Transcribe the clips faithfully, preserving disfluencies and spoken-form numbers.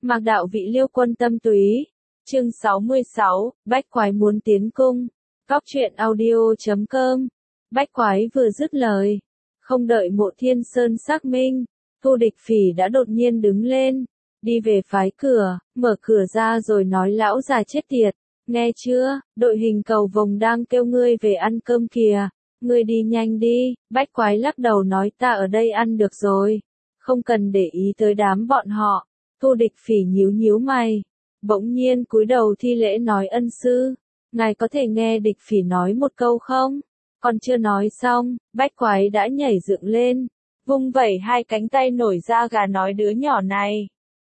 Mạc đạo vị Liêu quân tâm túy. Chương sáu mươi sáu, Bách Quái muốn tiến cung. Góc truyện audio chấm com. Bách Quái vừa dứt lời, không đợi Mộ Thiên Sơn xác minh, Thu Địch Phỉ đã đột nhiên đứng lên, đi về phái cửa, mở cửa ra rồi nói: lão già chết tiệt, nghe chưa, đội hình cầu vồng đang kêu ngươi về ăn cơm kìa, ngươi đi nhanh đi. Bách Quái lắc đầu nói: ta ở đây ăn được rồi, không cần để ý tới đám bọn họ. Thu Địch Phỉ nhíu nhíu mày, bỗng nhiên cúi đầu thi lễ nói: ân sư, ngài có thể nghe Địch Phỉ nói một câu không? Còn chưa nói xong, Bách Quái đã nhảy dựng lên, vung vẩy hai cánh tay nổi da gà nói: đứa nhỏ này,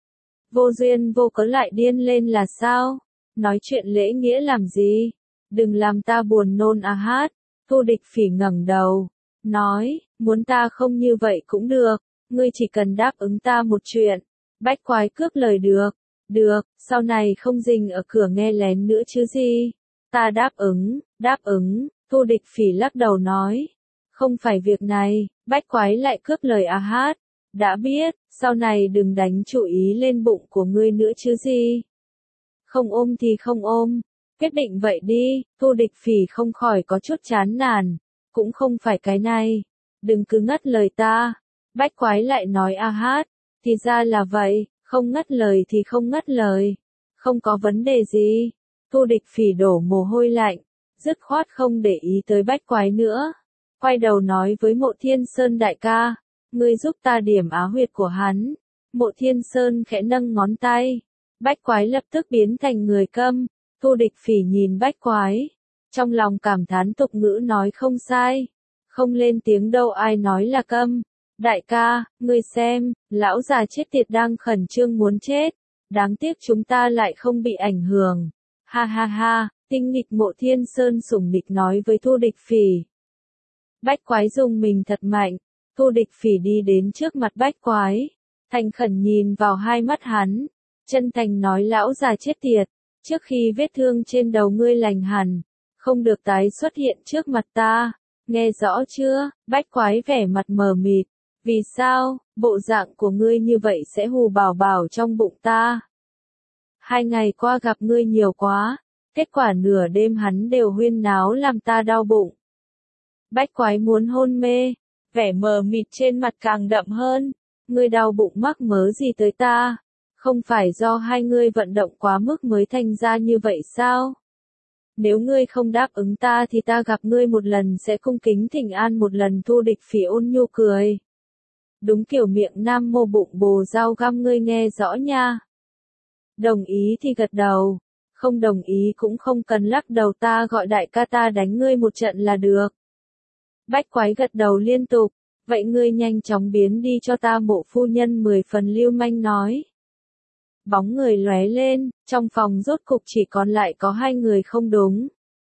vô duyên vô cớ lại điên lên là sao? Nói chuyện lễ nghĩa làm gì? Đừng làm ta buồn nôn à hát. Thu Địch Phỉ ngẩng đầu, nói: muốn ta không như vậy cũng được, ngươi chỉ cần đáp ứng ta một chuyện. Bách Quái cướp lời: được, được, sau này không rình ở cửa nghe lén nữa chứ gì. Ta đáp ứng, đáp ứng. Thu Địch Phỉ lắc đầu nói: không phải việc này. Bách Quái lại cướp lời: à hát, đã biết, sau này đừng đánh chủ ý lên bụng của ngươi nữa chứ gì. Không ôm thì không ôm, quyết định vậy đi. Thu Địch Phỉ không khỏi có chút chán nản, cũng không phải cái này, đừng cứ ngắt lời ta. Bách Quái lại nói: a hát, thì ra là vậy, không ngắt lời thì không ngắt lời, không có vấn đề gì. Thu Địch Phỉ đổ mồ hôi lạnh, dứt khoát không để ý tới Bách Quái nữa, quay đầu nói với Mộ Thiên Sơn: đại ca, ngươi giúp ta điểm á huyệt của hắn. Mộ Thiên Sơn khẽ nâng ngón tay, Bách Quái lập tức biến thành người câm. Thu Địch Phỉ nhìn Bách Quái, trong lòng cảm thán tục ngữ nói không sai, không lên tiếng đâu ai nói là câm. Đại ca, ngươi xem, lão già chết tiệt đang khẩn trương muốn chết, đáng tiếc chúng ta lại không bị ảnh hưởng. Ha ha ha, tinh nghịch. Mộ Thiên Sơn sủng nịch nói với Thu Địch Phỉ. Bách Quái dùng mình thật mạnh. Thu Địch Phỉ đi đến trước mặt Bách Quái, thành khẩn nhìn vào hai mắt hắn, chân thành nói: lão già chết tiệt, trước khi vết thương trên đầu ngươi lành hẳn, không được tái xuất hiện trước mặt ta, nghe rõ chưa? Bách Quái vẻ mặt mờ mịt: vì sao, bộ dạng của ngươi như vậy sẽ hù bảo bảo trong bụng ta. Hai ngày qua gặp ngươi nhiều quá, kết quả nửa đêm hắn đều huyên náo làm ta đau bụng. Bách Quái muốn hôn mê, vẻ mờ mịt trên mặt càng đậm hơn. Ngươi đau bụng mắc mớ gì tới ta? Không phải do hai ngươi vận động quá mức mới thành ra như vậy sao? Nếu ngươi không đáp ứng ta thì ta gặp ngươi một lần sẽ cung kính thỉnh an một lần. Thu Địch Phỉ ôn nhu cười. Đúng kiểu miệng nam mô bụng bồ dao găm, ngươi nghe rõ nha. Đồng ý thì gật đầu, không đồng ý cũng không cần lắc đầu, ta gọi đại ca ta đánh ngươi một trận là được. Bách Quái gật đầu liên tục, vậy ngươi nhanh chóng biến đi cho ta. Mộ phu nhân mười phần lưu manh nói. Bóng người lóe lên, trong phòng rốt cục chỉ còn lại có hai người. Không đúng,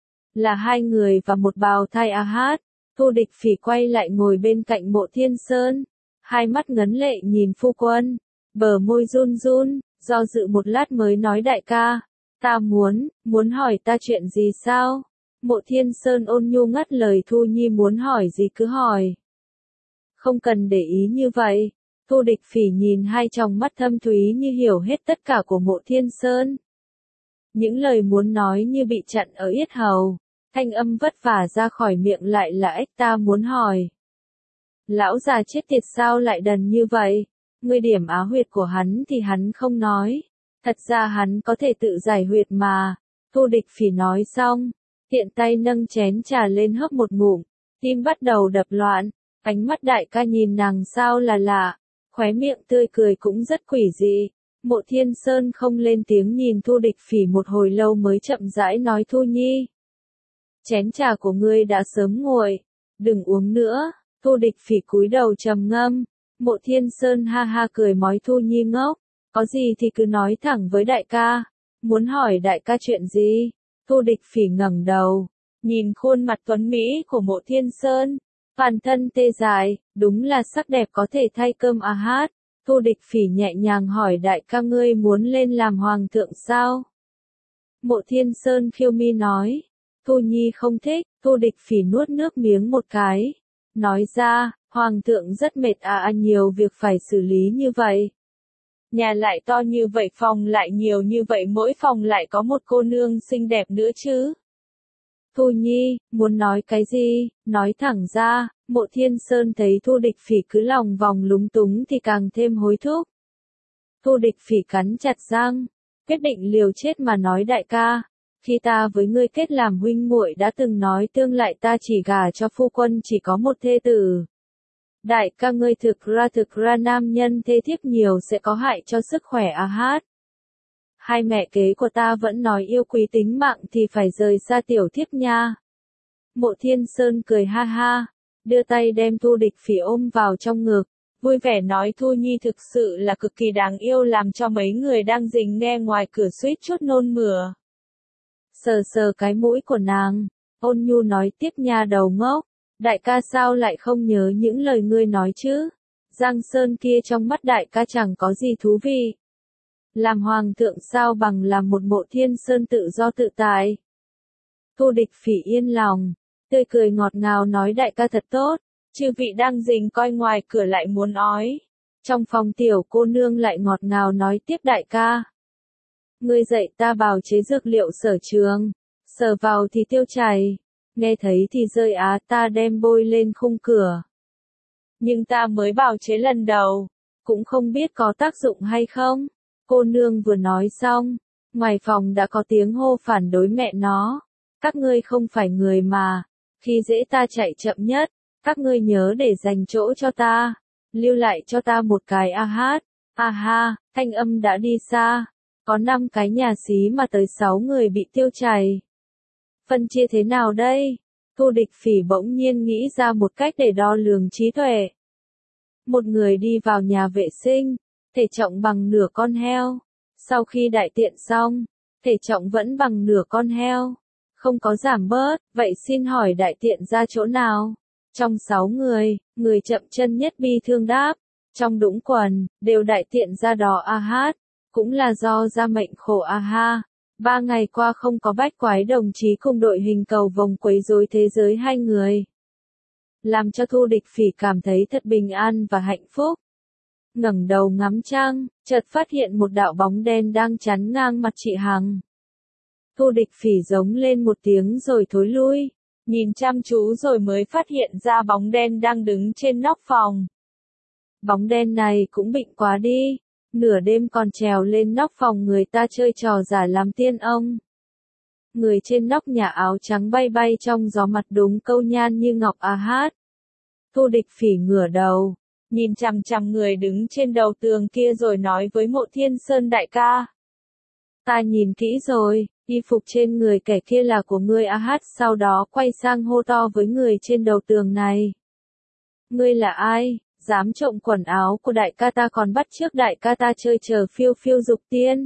là hai người và một bào thai. a hát. Thu Địch Phỉ quay lại ngồi bên cạnh Mộ Thiên Sơn, hai mắt ngấn lệ nhìn phu quân, bờ môi run run, do dự một lát mới nói: đại ca, ta muốn, muốn hỏi ta chuyện gì sao? Mộ Thiên Sơn ôn nhu ngắt lời: Thu Nhi muốn hỏi gì cứ hỏi, không cần để ý như vậy. Thu Địch Phỉ nhìn hai tròng mắt thâm thúy như hiểu hết tất cả của Mộ Thiên Sơn. Những lời muốn nói như bị chặn ở yết hầu, thanh âm vất vả ra khỏi miệng lại là: ếch, ta muốn hỏi. Lão già chết tiệt sao lại đần như vậy? Ngươi điểm á huyệt của hắn thì hắn không nói. Thật ra hắn có thể tự giải huyệt mà. Thu Địch Phỉ nói xong, tiện tay nâng chén trà lên hớp một ngụm, tim bắt đầu đập loạn. Ánh mắt đại ca nhìn nàng sao là lạ, khóe miệng tươi cười cũng rất quỷ dị. Mộ Thiên Sơn không lên tiếng nhìn Thu Địch Phỉ một hồi lâu mới chậm rãi nói: Thu Nhi, chén trà của ngươi đã sớm nguội, đừng uống nữa. Thu Địch Phỉ cúi đầu trầm ngâm. Mộ Thiên Sơn ha ha cười mói: Thu Nhi ngốc, có gì thì cứ nói thẳng với đại ca. Muốn hỏi đại ca chuyện gì? Thu Địch Phỉ ngẩng đầu, nhìn khuôn mặt tuấn mỹ của Mộ Thiên Sơn, toàn thân tê dại, đúng là sắc đẹp có thể thay cơm a hát. Thu Địch Phỉ nhẹ nhàng hỏi: đại ca ngươi muốn lên làm hoàng thượng sao? Mộ Thiên Sơn khiêu mi nói: Thu Nhi không thích. Thu Địch Phỉ nuốt nước miếng một cái, nói ra: hoàng thượng rất mệt à, à nhiều việc phải xử lý như vậy. Nhà lại to như vậy, phòng lại nhiều như vậy, mỗi phòng lại có một cô nương xinh đẹp nữa chứ. Thu Nhi, muốn nói cái gì, nói thẳng ra. Mộ Thiên Sơn thấy Thu Địch Phỉ cứ lòng vòng lúng túng thì càng thêm hối thúc. Thu Địch Phỉ cắn chặt răng, quyết định liều chết mà nói đại ca. Khi ta với ngươi kết làm huynh muội đã từng nói tương lai ta chỉ gả cho phu quân chỉ có một thê tử. Đại ca ngươi thực ra thực ra nam nhân thê thiếp nhiều sẽ có hại cho sức khỏe a hát. Hai mẹ kế của ta vẫn nói yêu quý tính mạng thì phải rời xa tiểu thiếp nha. Mộ Thiên Sơn cười ha ha, đưa tay đem Thu Địch Phỉ ôm vào trong ngực, vui vẻ nói Thu Nhi thực sự là cực kỳ đáng yêu, làm cho mấy người đang rình nghe ngoài cửa suýt chút nôn mửa. Sờ sờ cái mũi của nàng, ôn nhu nói tiếp nha đầu ngốc, đại ca sao lại không nhớ những lời ngươi nói chứ? Giang Sơn kia trong mắt đại ca chẳng có gì thú vị. Làm hoàng thượng sao bằng làm một Mộ Thiên Sơn tự do tự tại. Thu Địch Phỉ yên lòng, tươi cười ngọt ngào nói đại ca thật tốt, chư vị đang rình coi ngoài cửa lại muốn ói. Trong phòng tiểu cô nương lại ngọt ngào nói tiếp đại ca. Ngươi dạy ta bào chế dược liệu sở trường, sờ vào thì tiêu chảy, nghe thấy thì rơi á, ta đem bôi lên khung cửa. Nhưng ta mới bào chế lần đầu, cũng không biết có tác dụng hay không. Cô nương vừa nói xong, ngoài phòng đã có tiếng hô phản đối mẹ nó. Các ngươi không phải người mà, khi dễ ta chạy chậm nhất, các ngươi nhớ để dành chỗ cho ta, lưu lại cho ta một cái a hát. A ha, thanh âm đã đi xa, có năm cái nhà xí mà tới sáu người bị tiêu chảy. Phân chia thế nào đây? Thu Địch Phỉ bỗng nhiên nghĩ ra một cách để đo lường trí tuệ. Một người đi vào nhà vệ sinh, thể trọng bằng nửa con heo. Sau khi đại tiện xong, thể trọng vẫn bằng nửa con heo. Không có giảm bớt, vậy xin hỏi đại tiện ra chỗ nào? Trong sáu người, người chậm chân nhất bi thương đáp. Trong đũng quần, đều đại tiện ra đó a hát. Cũng là do gia mệnh khổ a ha. Ba ngày qua không có Bách Quái đồng chí cùng đội hình cầu vồng quấy rối thế giới hai người. Làm cho Thu Địch Phỉ cảm thấy thật bình an và hạnh phúc. Ngẩng đầu ngắm trăng, chợt phát hiện một đạo bóng đen đang chắn ngang mặt chị Hằng. Thu Địch Phỉ giống lên một tiếng rồi thối lui, nhìn chăm chú rồi mới phát hiện ra bóng đen đang đứng trên nóc phòng. Bóng đen này cũng bệnh quá đi, nửa đêm còn trèo lên nóc phòng người ta chơi trò giả làm tiên ông. Người trên nóc nhà áo trắng bay bay trong gió mặt đúng câu nhan như ngọc a hát. Thu Địch Phỉ ngửa đầu, nhìn chằm chằm người đứng trên đầu tường kia rồi nói với Mộ Thiên Sơn đại ca. Ta nhìn kỹ rồi, y phục trên người kẻ kia là của ngươi a hát, sau đó quay sang hô to với người trên đầu tường này. Ngươi là ai, dám trộm quần áo của đại ca ta còn bắt chước đại ca ta chơi chờ phiêu phiêu dục tiên.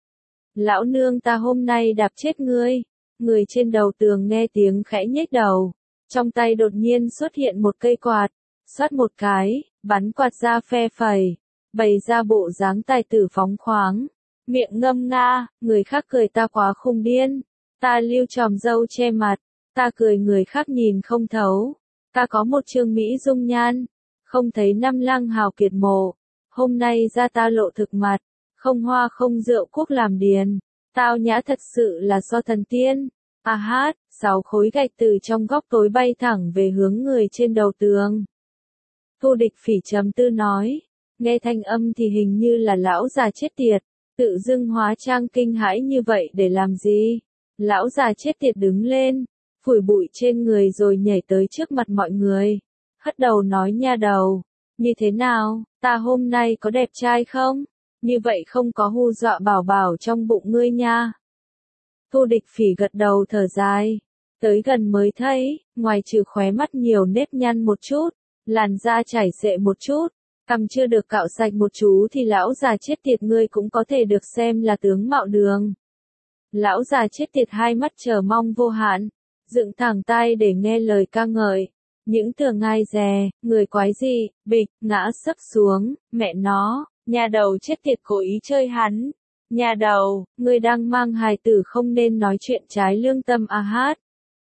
Lão nương ta hôm nay đạp chết ngươi. Người trên đầu tường nghe tiếng khẽ nhếch đầu, trong tay đột nhiên xuất hiện một cây quạt, xoát một cái, bắn quạt ra phe phẩy, bày ra bộ dáng tài tử phóng khoáng, miệng ngâm nga, người khác cười ta quá khùng điên, ta lưu tròm râu che mặt, ta cười người khác nhìn không thấu, ta có một trương mỹ dung nhan, không thấy năm lang hào kiệt mộ, hôm nay ra ta lộ thực mặt, không hoa không rượu quốc làm điền. Tao nhã thật sự là do thần tiên. A hát, sáu khối gạch từ trong góc tối bay thẳng về hướng người trên đầu tường. Thu Địch Phỉ trầm tư nói, nghe thanh âm thì hình như là lão già chết tiệt, tự dưng hóa trang kinh hãi như vậy để làm gì? Lão già chết tiệt đứng lên, phủi bụi trên người rồi nhảy tới trước mặt mọi người, hất đầu nói nha đầu, như thế nào, ta hôm nay có đẹp trai không? Như vậy không có hù dọa bảo bảo trong bụng ngươi nha. Thu Địch Phỉ gật đầu thở dài. Tới gần mới thấy, ngoài trừ khóe mắt nhiều nếp nhăn một chút, làn da chảy xệ một chút, cằm chưa được cạo sạch một chú thì lão già chết tiệt ngươi cũng có thể được xem là tướng mạo đường. Lão già chết tiệt hai mắt chờ mong vô hạn, dựng thẳng tay để nghe lời ca ngợi. Những tưởng ngai dè, người quái gì, bịch, ngã sấp xuống, mẹ nó. Nhà đầu chết tiệt cố ý chơi hắn. Nhà đầu, ngươi đang mang hài tử không nên nói chuyện trái lương tâm a hát.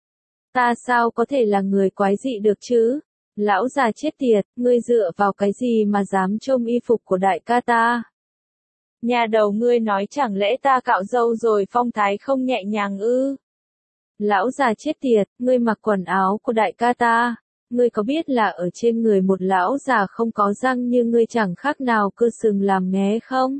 Ta sao có thể là người quái dị được chứ? Lão già chết tiệt, ngươi dựa vào cái gì mà dám trông y phục của đại ca ta? Nhà đầu ngươi nói chẳng lẽ ta cạo râu rồi phong thái không nhẹ nhàng ư? Lão già chết tiệt, ngươi mặc quần áo của đại ca ta. Ngươi có biết là ở trên người một lão già không có răng như ngươi chẳng khác nào cơ sừng làm nghé không?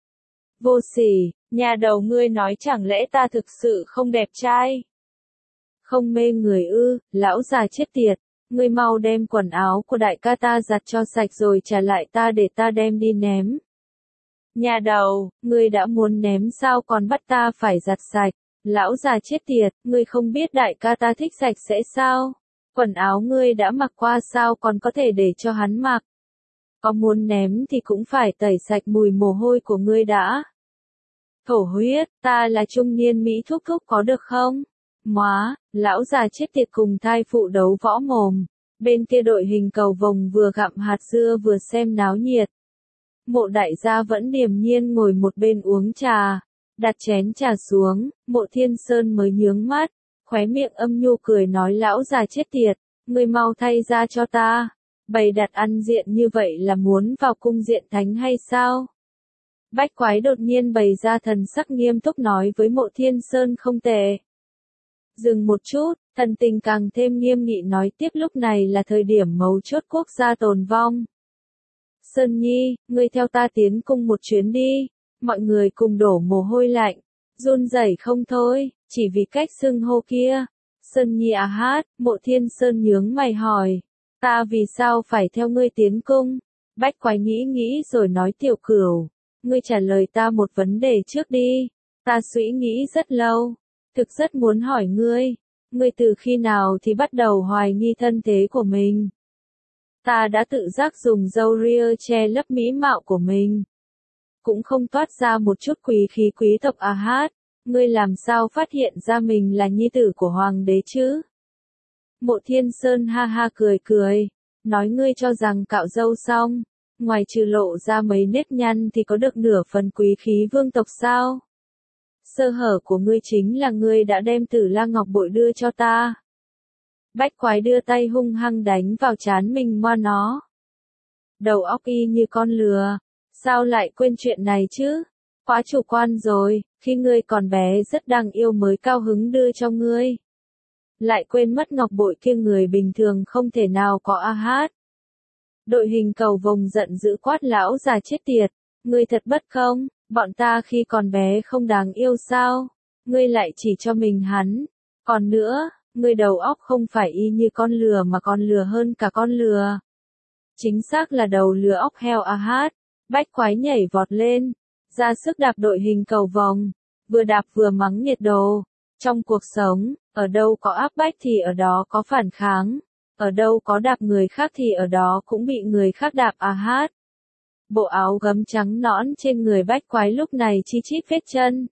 Vô sỉ, nhà đầu ngươi nói chẳng lẽ ta thực sự không đẹp trai? Không mê người ư, lão già chết tiệt, ngươi mau đem quần áo của đại ca ta giặt cho sạch rồi trả lại ta để ta đem đi ném. Nhà đầu, ngươi đã muốn ném sao còn bắt ta phải giặt sạch? Lão già chết tiệt, ngươi không biết đại ca ta thích sạch sẽ sao? Quần áo ngươi đã mặc qua sao còn có thể để cho hắn mặc? Có muốn ném thì cũng phải tẩy sạch mùi mồ hôi của ngươi đã. Thổ huyết, ta là trung niên Mỹ thúc thúc có được không? Móa, lão già chết tiệt cùng thai phụ đấu võ mồm. Bên kia đội hình cầu vồng vừa gặm hạt dưa vừa xem náo nhiệt. Mộ đại gia vẫn điềm nhiên ngồi một bên uống trà. Đặt chén trà xuống, Mộ Thiên Sơn mới nhướng mắt, khóe miệng âm nhu cười nói lão già chết tiệt, ngươi mau thay ra cho ta. Bày đặt ăn diện như vậy là muốn vào cung diện thánh hay sao? Bách Quái đột nhiên bày ra thần sắc nghiêm túc nói với Mộ Thiên Sơn không tệ. Dừng một chút, thần tình càng thêm nghiêm nghị nói tiếp lúc này là thời điểm mấu chốt quốc gia tồn vong. Sơn Nhi, ngươi theo ta tiến cung một chuyến đi. Mọi người cùng đổ mồ hôi lạnh, run rẩy không thôi, chỉ vì cách xưng hô kia. Sơn Nhi à hát, Mộ Thiên Sơn nhướng mày hỏi, ta vì sao phải theo ngươi tiến cung? Bách Quái nghĩ nghĩ rồi nói Tiểu Cửu, ngươi trả lời ta một vấn đề trước đi, ta suy nghĩ rất lâu, thực rất muốn hỏi ngươi, ngươi từ khi nào thì bắt đầu hoài nghi thân thế của mình? Ta đã tự giác dùng râu ria che lấp mỹ mạo của mình. Cũng không toát ra một chút quý khí quý tộc à hát, ngươi làm sao phát hiện ra mình là nhi tử của hoàng đế chứ? Mộ Thiên Sơn ha ha cười cười, nói ngươi cho rằng cạo râu xong, ngoài trừ lộ ra mấy nếp nhăn thì có được nửa phần quý khí vương tộc sao? Sơ hở của ngươi chính là ngươi đã đem Tử La Ngọc Bội đưa cho ta. Bách Quái đưa tay hung hăng đánh vào trán mình ngoa nó. Đầu óc y như con lừa. Sao lại quên chuyện này chứ? Quá chủ quan rồi, khi ngươi còn bé rất đáng yêu mới cao hứng đưa cho ngươi. Lại quên mất ngọc bội kia người bình thường không thể nào có a hát. Đội hình cầu vồng giận dữ quát lão già chết tiệt. Ngươi thật bất công, bọn ta khi còn bé không đáng yêu sao? Ngươi lại chỉ cho mình hắn. Còn nữa, ngươi đầu óc không phải y như con lừa mà còn lừa hơn cả con lừa. Chính xác là đầu lừa óc heo a hát. Bách Quái nhảy vọt lên, ra sức đạp đội hình cầu vòng, vừa đạp vừa mắng nhiệt đồ. Trong cuộc sống, ở đâu có áp bách thì ở đó có phản kháng, ở đâu có đạp người khác thì ở đó cũng bị người khác đạp à hát. Bộ áo gấm trắng nõn trên người Bách Quái lúc này chi chít vết chân.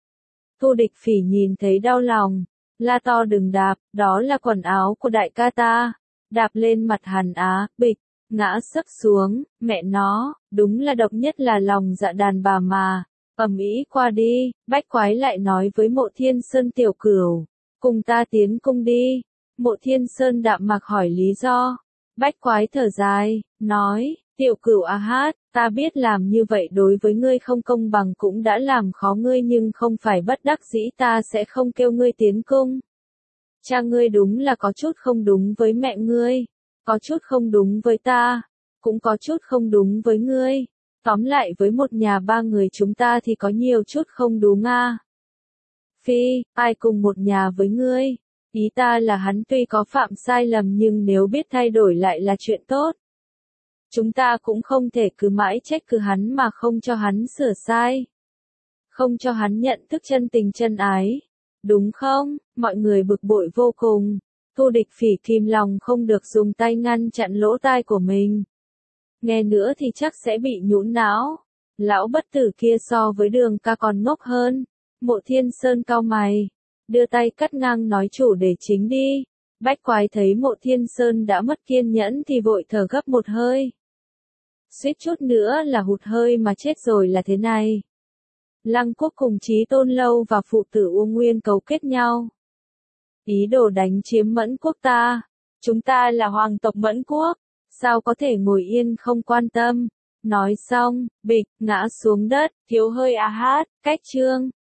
Thu Địch Phỉ nhìn thấy đau lòng, la to đừng đạp, đó là quần áo của đại ca ta. Đạp lên mặt hắn á, bịch. Ngã sấp xuống, mẹ nó, đúng là độc nhất là lòng dạ đàn bà mà. Ầm ĩ qua đi, Bách Quái lại nói với Mộ Thiên Sơn Tiểu Cửu, cùng ta tiến cung đi. Mộ Thiên Sơn đạm mạc hỏi lý do. Bách Quái thở dài, nói, Tiểu Cửu a hát, ta biết làm như vậy đối với ngươi không công bằng cũng đã làm khó ngươi nhưng không phải bất đắc dĩ ta sẽ không kêu ngươi tiến cung. Cha ngươi đúng là có chút không đúng với mẹ ngươi. Có chút không đúng với ta, cũng có chút không đúng với ngươi. Tóm lại với một nhà ba người chúng ta thì có nhiều chút không đúng à. Phi, ai cùng một nhà với ngươi? Ý ta là hắn tuy có phạm sai lầm nhưng nếu biết thay đổi lại là chuyện tốt. Chúng ta cũng không thể cứ mãi trách cứ hắn mà không cho hắn sửa sai. Không cho hắn nhận thức chân tình chân ái. Đúng không? Mọi người bực bội vô cùng. Thu Địch Phỉ kìm lòng không được dùng tay ngăn chặn lỗ tai của mình. Nghe nữa thì chắc sẽ bị nhũn não. Lão bất tử kia so với Đường ca còn ngốc hơn. Mộ Thiên Sơn cau mày, đưa tay cắt ngang nói chủ đề chính đi. Bách Quái thấy Mộ Thiên Sơn đã mất kiên nhẫn thì vội thở gấp một hơi. Suýt chút nữa là hụt hơi mà chết rồi là thế này. Lăng Quốc cùng Chí Tôn Lâu và phụ tử Uông Nguyên cấu kết nhau. Ý đồ đánh chiếm Mẫn Quốc ta. Chúng ta là hoàng tộc Mẫn Quốc. Sao có thể ngồi yên không quan tâm. Nói xong, bịch, ngã xuống đất, thiếu hơi a hát, cách chương.